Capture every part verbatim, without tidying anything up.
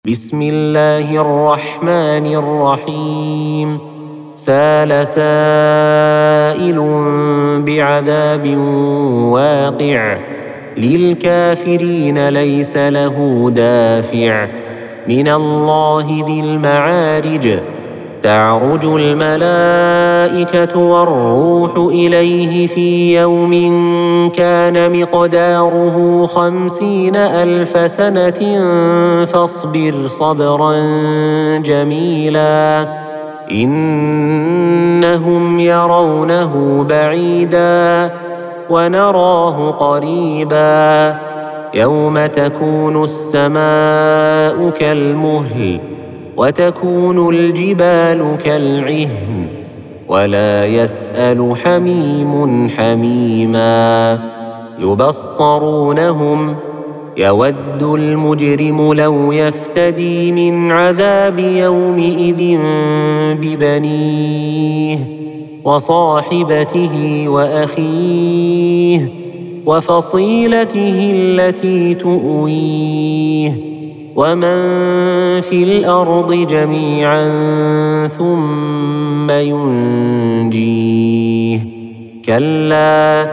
بسم الله الرحمن الرحيم سال سائل بعذاب واقع للكافرين ليس له دافع من الله ذي المعارج تعرج الملائكة والروح إليه في يوم كان مقداره خمسين ألف سنة فاصبر صبرا جميلا إنهم يرونه بعيدا ونراه قريبا يوم تكون السماء كالمهل وتكون الجبال كالعهن ولا يسأل حميم حميما يبصرونهم يود المجرم لو يفتدي من عذاب يومئذ ببنيه وصاحبته وأخيه وفصيلته التي تؤويه ومن في الأرض جميعا ثم ينجيه كلا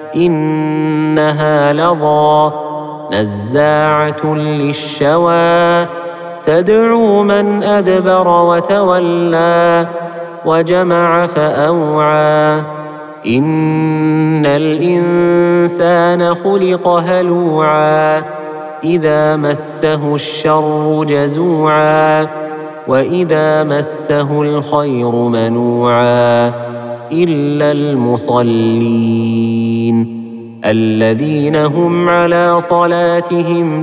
إنها لظى نزاعة للشوى تدعو من أدبر وتولى وجمع فأوعى إن الإنسان خلق هلوعا إذا مسه الشر جزوعا وإذا مسه الخير منوعا إلا المصلين الذين هم على صلاتهم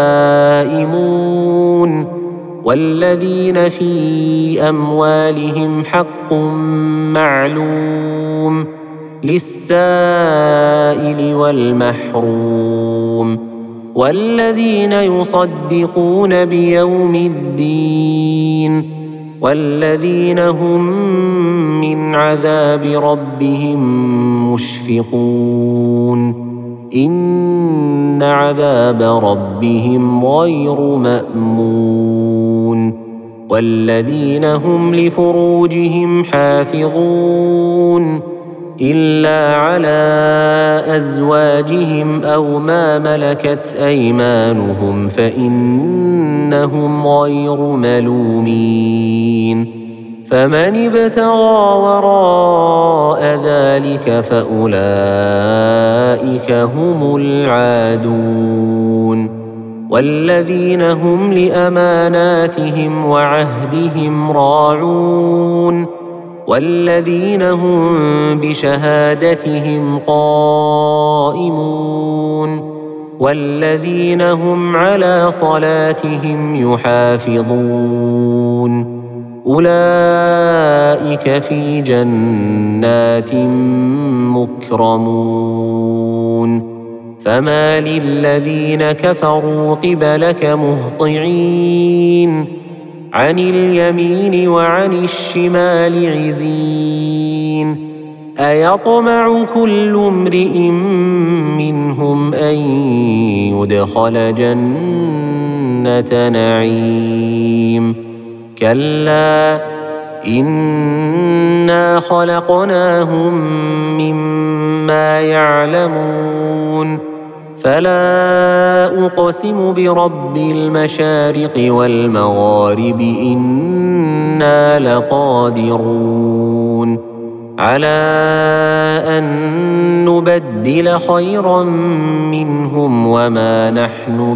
دائمون والذين في أموالهم حق معلوم للسائل والمحروم والذين يصدقون بيوم الدين والذين هم من عذاب ربهم مشفقون إن عذاب ربهم غير مأمون والذين هم لفروجهم حافظون إلا على أزواجهم أو ما ملكت أيمانهم فإنهم غير ملومين فمن ابتغى وراء ذلك فأولئك هم العادون والذين هم لأماناتهم وعهدهم راعون والذين هم بشهادتهم قائمون والذين هم على صلاتهم يحافظون أولئك في جنات مكرمون فما للذين كفروا قبلك مهطعين عن اليمين وعن الشمال عزين أيطمع كل امرئ منهم أن يدخل جنة نعيم كلا إنا خلقناهم مما يعلمون فلا أقسم برب المشارق والمغارب إنا لقادرون على أن نبدل خيرا منهم وما نحن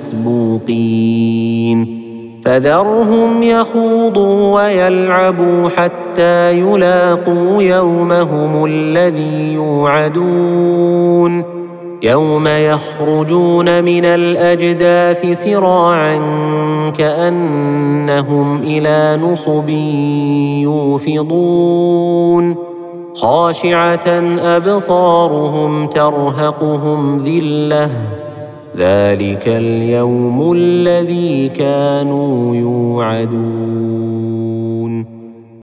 بمسبوقين فذرهم يخوضوا ويلعبوا حتى يلاقوا يومهم الذي يوعدون يوم يخرجون من الأجداث سراعا كأنهم إلى نصب يوفضون خاشعة أبصارهم ترهقهم ذلة ذلك اليوم الذي كانوا يوعدون.